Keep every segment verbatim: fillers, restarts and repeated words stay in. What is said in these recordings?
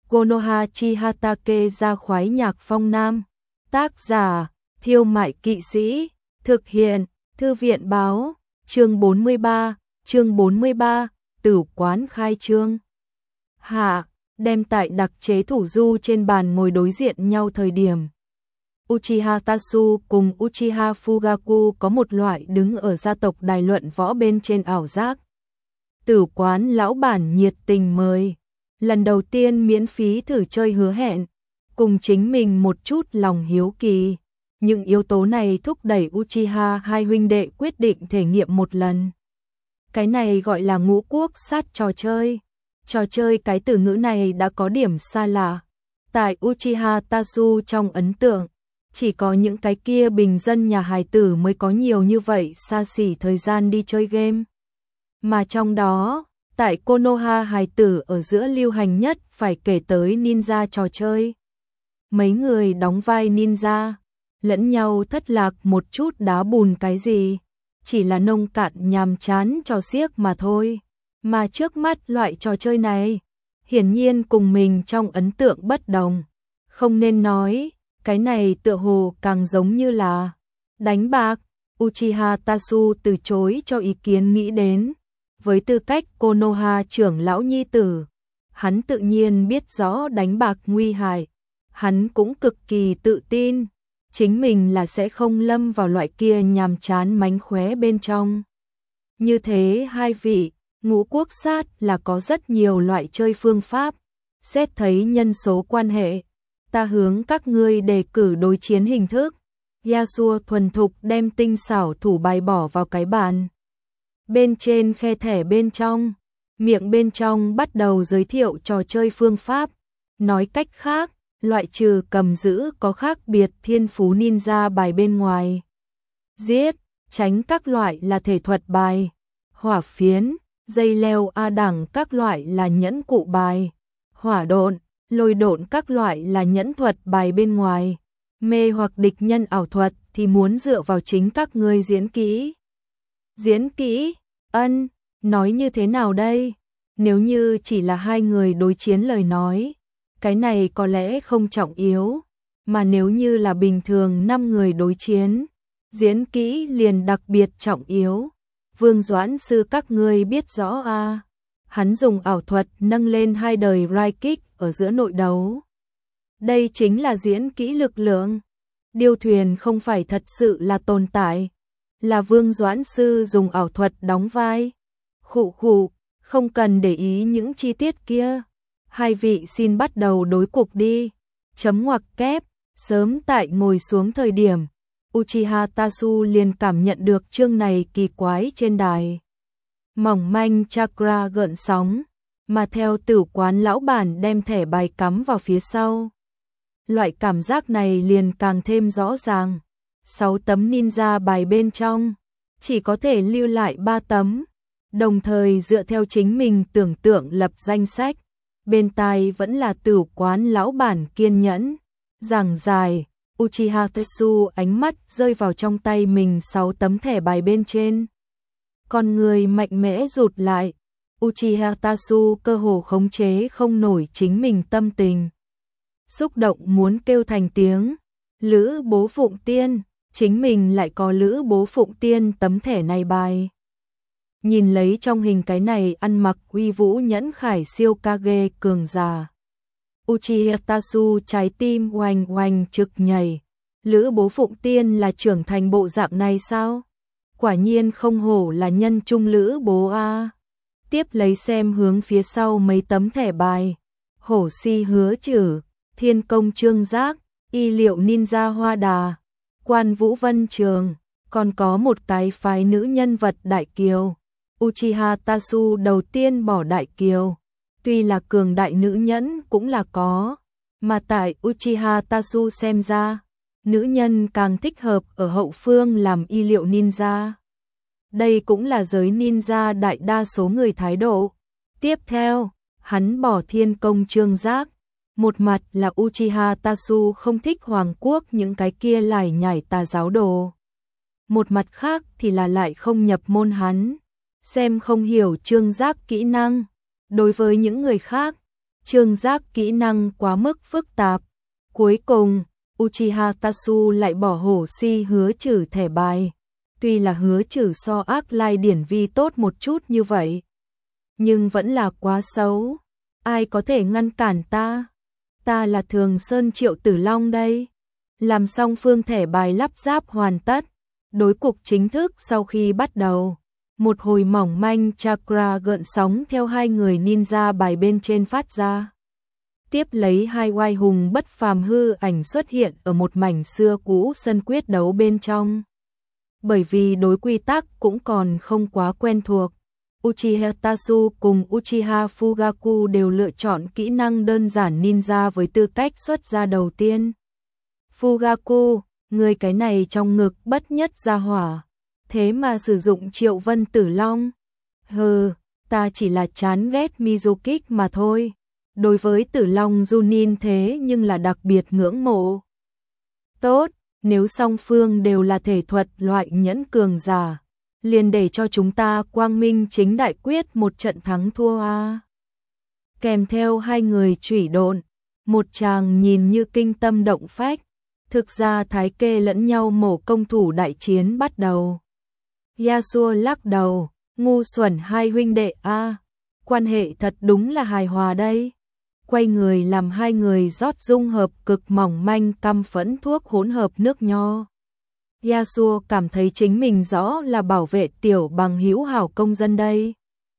Konoha Chihatake ra khoái nhạc phong nam. Tác giả, Thiêu Mại Kỵ Sĩ. Thực hiện, Thư viện báo. Chương bốn mươi ba, chương bốn mươi ba, Tử quán khai trương. Hạ, đem tại đặc chế thủ du trên bàn ngồi đối diện nhau thời điểm. Uchiha Tatsu cùng Uchiha Fugaku có một loại đứng ở gia tộc đài luận võ bên trên ảo giác. Tử quán lão bản nhiệt tình mời, lần đầu tiên miễn phí thử chơi hứa hẹn, cùng chính mình một chút lòng hiếu kỳ. Những yếu tố này thúc đẩy Uchiha hai huynh đệ quyết định thể nghiệm một lần. Cái này gọi là ngũ quốc sát trò chơi. Trò chơi cái từ ngữ này đã có điểm xa lạ. Tại Uchiha Tatsu trong ấn tượng, chỉ có những cái kia bình dân nhà hài tử mới có nhiều như vậy xa xỉ thời gian đi chơi game. Mà trong đó, tại Konoha hài tử ở giữa lưu hành nhất phải kể tới ninja trò chơi. Mấy người đóng vai ninja, lẫn nhau thất lạc một chút đá bùn cái gì, chỉ là nông cạn nhàm chán trò xiếc mà thôi. Mà trước mắt loại trò chơi này, hiển nhiên cùng mình trong ấn tượng bất đồng. Không nên nói, cái này tựa hồ càng giống như là đánh bạc. Uchiha Tatsu từ chối cho ý kiến nghĩ đến. Với tư cách Konoha trưởng lão nhi tử, hắn tự nhiên biết rõ đánh bạc nguy hại. Hắn cũng cực kỳ tự tin, chính mình là sẽ không lâm vào loại kia nhàm chán mánh khóe bên trong. Như thế hai vị, ngũ quốc sát là có rất nhiều loại chơi phương pháp. Xét thấy nhân số quan hệ, ta hướng các ngươi đề cử đối chiến hình thức. Yasuo thuần thục đem tinh xảo thủ bài bỏ vào cái bàn. Bên trên khe thẻ bên trong, miệng bên trong bắt đầu giới thiệu trò chơi phương pháp. Nói cách khác, loại trừ cầm giữ có khác biệt thiên phú ninja bài bên ngoài. Giết, tránh các loại là thể thuật bài. Hỏa phiến, dây leo A đẳng các loại là nhẫn cụ bài. Hỏa độn, lôi độn các loại là nhẫn thuật bài bên ngoài. Mê hoặc địch nhân ảo thuật thì muốn dựa vào chính các ngươi diễn kỹ. Diễn kỹ, ân, nói như thế nào đây? Nếu như chỉ là hai người đối chiến lời nói, cái này có lẽ không trọng yếu. Mà nếu như là bình thường năm người đối chiến, diễn kỹ liền đặc biệt trọng yếu. Vương Doãn sư các ngươi biết rõ à? Hắn dùng ảo thuật nâng lên hai đời Rai Kick ở giữa nội đấu. Đây chính là diễn kỹ lực lượng. Điêu thuyền không phải thật sự là tồn tại, là Vương Doãn sư dùng ảo thuật đóng vai. Khụ khụ, không cần để ý những chi tiết kia. Hai vị xin bắt đầu đối cuộc đi. Chấm ngoặc kép, sớm tại ngồi xuống thời điểm, Uchiha Tatsu liền cảm nhận được chương này kỳ quái trên đài. Mỏng manh chakra gợn sóng, mà theo tử quán lão bản đem thẻ bài cắm vào phía sau. Loại cảm giác này liền càng thêm rõ ràng. Sáu tấm ninja bài bên trong, chỉ có thể lưu lại ba tấm. Đồng thời dựa theo chính mình tưởng tượng lập danh sách. Bên tai vẫn là tử quán lão bản kiên nhẫn giảng dài. Uchiha Tatsu ánh mắt rơi vào trong tay mình sáu tấm thẻ bài bên trên. Con người mạnh mẽ rụt lại. Uchiha Tatsu cơ hồ khống chế không nổi chính mình tâm tình. Xúc động muốn kêu thành tiếng. Lữ bố phụng tiên, chính mình lại có lữ bố phụng tiên tấm thẻ này bài. Nhìn lấy trong hình cái này ăn mặc uy vũ nhẫn khải siêu kage cường già. Uchiha Tatsu trái tim oanh oanh trực nhảy. Lữ bố phụng tiên là trưởng thành bộ dạng này sao? Quả nhiên không hổ là nhân trung lữ bố a. Tiếp lấy xem hướng phía sau mấy tấm thẻ bài. Hổ si hứa chử, thiên công trương giác, y liệu ninja hoa đà, quan vũ vân trường, còn có một cái phái nữ nhân vật đại kiều. Uchiha Tatsu đầu tiên bỏ đại kiều. Tuy là cường đại nữ nhẫn cũng là có, mà tại Uchiha Tatsu xem ra, nữ nhân càng thích hợp ở hậu phương làm y liệu ninja. Đây cũng là giới ninja đại đa số người thái độ. Tiếp theo, hắn bỏ thiên công trương giác. Một mặt là Uchiha Tatsu không thích Hoàng quốc những cái kia lải nhải tà giáo đồ. Một mặt khác thì là lại không nhập môn hắn. Xem không hiểu trương giác kỹ năng. Đối với những người khác, Trương Giác kỹ năng quá mức phức tạp. Cuối cùng, Uchiha Tatsu lại bỏ hổ si hứa trừ thẻ bài. Tuy là hứa trừ so ác lai điển vi tốt một chút như vậy, nhưng vẫn là quá xấu. Ai có thể ngăn cản ta? Ta là Thường Sơn Triệu Tử Long đây. Làm xong phương thẻ bài lắp ráp hoàn tất, đối cục chính thức sau khi bắt đầu. Một hồi mỏng manh chakra gợn sóng theo hai người ninja bài bên trên phát ra. Tiếp lấy hai oai hùng bất phàm hư ảnh xuất hiện ở một mảnh xưa cũ sân quyết đấu bên trong. Bởi vì đối quy tắc cũng còn không quá quen thuộc, Uchiha Tatsu cùng Uchiha Fugaku đều lựa chọn kỹ năng đơn giản ninja với tư cách xuất ra đầu tiên. Fugaku, người cái này trong ngực bất nhất gia hỏa, thế mà sử dụng Triệu Vân Tử Long. Hừ, ta chỉ là chán ghét Mizukik mà thôi. Đối với Tử Long Junin thế nhưng là đặc biệt ngưỡng mộ. Tốt, nếu song phương đều là thể thuật loại nhẫn cường giả, liền để cho chúng ta quang minh chính đại quyết một trận thắng thua a. Kèm theo hai người chủy độn, một chàng nhìn như kinh tâm động phách, thực ra thái kê lẫn nhau mổ công thủ đại chiến bắt đầu. Yasuo lắc đầu, ngu xuẩn hai huynh đệ a, quan hệ thật đúng là hài hòa đây. Quay người làm hai người rót dung hợp cực mỏng manh căm phẫn thuốc hỗn hợp nước nho. Yasuo cảm thấy chính mình rõ là bảo vệ tiểu bằng hữu hảo công dân đây.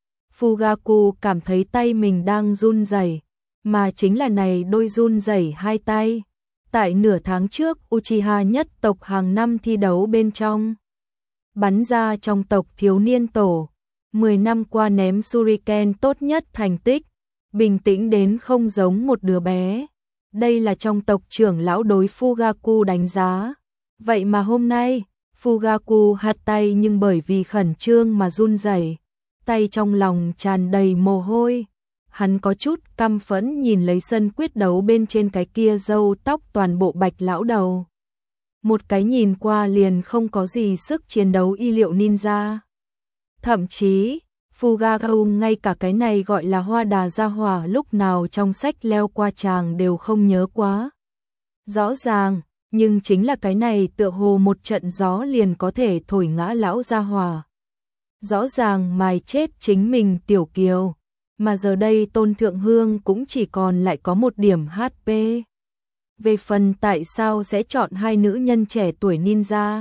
Fugaku cảm thấy tay mình đang run rẩy, mà chính là này đôi run rẩy hai tay. Tại nửa tháng trước, Uchiha nhất tộc hàng năm thi đấu bên trong. Bắn ra trong tộc thiếu niên tổ, mười năm qua ném shuriken tốt nhất thành tích, bình tĩnh đến không giống một đứa bé. Đây là trong tộc trưởng lão đối Fugaku đánh giá. Vậy mà hôm nay, Fugaku hạt tay nhưng bởi vì khẩn trương mà run rẩy, tay trong lòng tràn đầy mồ hôi. Hắn có chút căm phẫn nhìn lấy sân quyết đấu bên trên cái kia râu tóc toàn bộ bạch lão đầu. Một cái nhìn qua liền không có gì sức chiến đấu y liệu ninja. Thậm chí, Fugaku ngay cả cái này gọi là hoa đà gia hỏa lúc nào trong sách leo qua chàng đều không nhớ quá. Rõ ràng, nhưng chính là cái này tựa hồ một trận gió liền có thể thổi ngã lão gia hỏa. Rõ ràng mài chết chính mình tiểu kiều, mà giờ đây Tôn Thượng Hương cũng chỉ còn lại có một điểm hát pê. Về phần tại sao sẽ chọn hai nữ nhân trẻ tuổi ninja,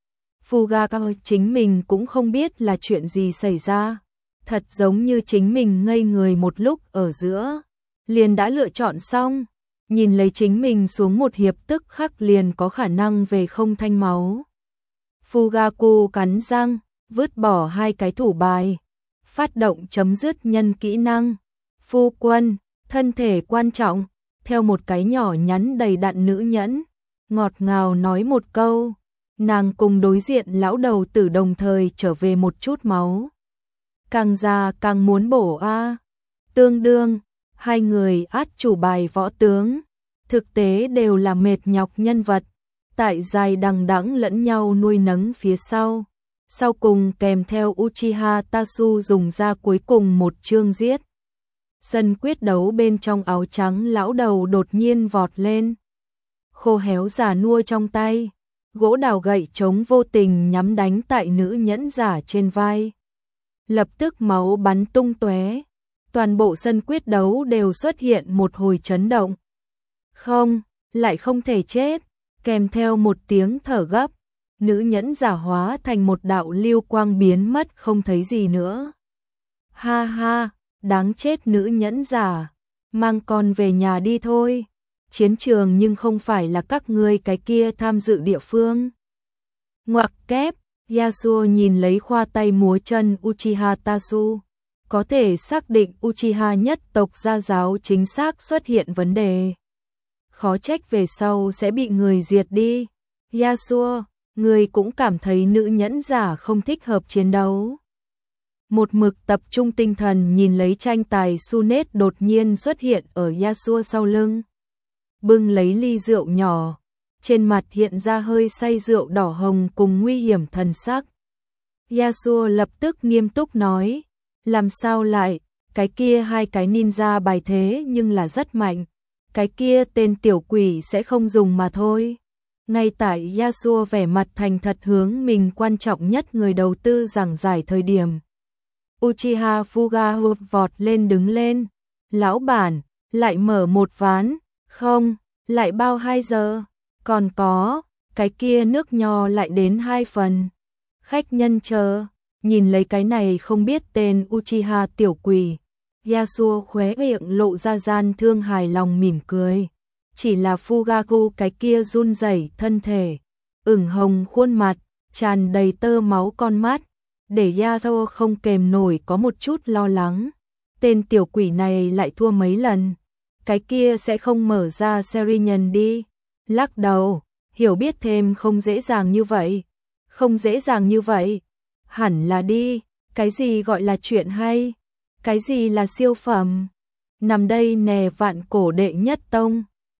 Fugaku chính mình cũng không biết là chuyện gì xảy ra. Thật giống như chính mình ngây người một lúc ở giữa, liền đã lựa chọn xong, nhìn lấy chính mình xuống một hiệp tức khắc liền có khả năng về không thanh máu. Fugaku cắn răng, vứt bỏ hai cái thủ bài, phát động chấm dứt nhân kỹ năng. Phu quân, thân thể quan trọng, theo một cái nhỏ nhắn đầy đặn nữ nhẫn, ngọt ngào nói một câu, nàng cùng đối diện lão đầu tử đồng thời trở về một chút máu. Càng già càng muốn bổ a. Tương đương, hai người át chủ bài võ tướng, thực tế đều là mệt nhọc nhân vật, tại dài đằng đẵng lẫn nhau nuôi nấng phía sau. Sau cùng kèm theo Uchiha Tatsu dùng ra cuối cùng một chương giết. Sân quyết đấu bên trong áo trắng lão đầu đột nhiên vọt lên. Khô héo già nua trong tay, gỗ đào gậy trống vô tình nhắm đánh tại nữ nhẫn giả trên vai. Lập tức máu bắn tung tóe, toàn bộ sân quyết đấu đều xuất hiện một hồi chấn động. Không, lại không thể chết, kèm theo một tiếng thở gấp, nữ nhẫn giả hóa thành một đạo lưu quang biến mất không thấy gì nữa. Ha ha, đáng chết nữ nhẫn giả, mang con về nhà đi thôi, chiến trường nhưng không phải là các ngươi cái kia tham dự địa phương. Ngoặc kép. Yasuo nhìn lấy khoa tay múa chân Uchiha Tatsu, có thể xác định Uchiha nhất tộc gia giáo chính xác xuất hiện vấn đề. Khó trách về sau sẽ bị người diệt đi. Yasuo, người cũng cảm thấy nữ nhẫn giả không thích hợp chiến đấu. Một mực tập trung tinh thần nhìn lấy tranh tài Sunet đột nhiên xuất hiện ở Yasuo sau lưng. Bưng lấy ly rượu nhỏ. Trên mặt hiện ra hơi say rượu đỏ hồng cùng nguy hiểm thần sắc. Yasuo lập tức nghiêm túc nói, làm sao lại, cái kia hai cái ninja bài thế nhưng là rất mạnh, cái kia tên tiểu quỷ sẽ không dùng mà thôi. Ngay tại Yasuo vẻ mặt thành thật hướng mình quan trọng nhất người đầu tư giảng giải thời điểm. Uchiha Fuga vọt lên đứng lên. Lão bản, lại mở một ván, không, lại bao hai giờ, còn có, cái kia nước nho lại đến hai phần. Khách nhân chờ, nhìn lấy cái này không biết tên Uchiha tiểu quỷ. Yasuo khóe miệng lộ ra gian thương hài lòng mỉm cười. Chỉ là Fugaku cái kia run rẩy thân thể, ửng hồng khuôn mặt, tràn đầy tơ máu con mắt, để Yasuo không kềm nổi có một chút lo lắng. Tên tiểu quỷ này lại thua mấy lần, cái kia sẽ không mở ra series nhân đi. Lắc đầu, hiểu biết thêm không dễ dàng như vậy. Không dễ dàng như vậy. Hẳn là đi, cái gì gọi là chuyện hay? Cái gì là siêu phẩm? Nằm đây nè vạn cổ đệ nhất tông.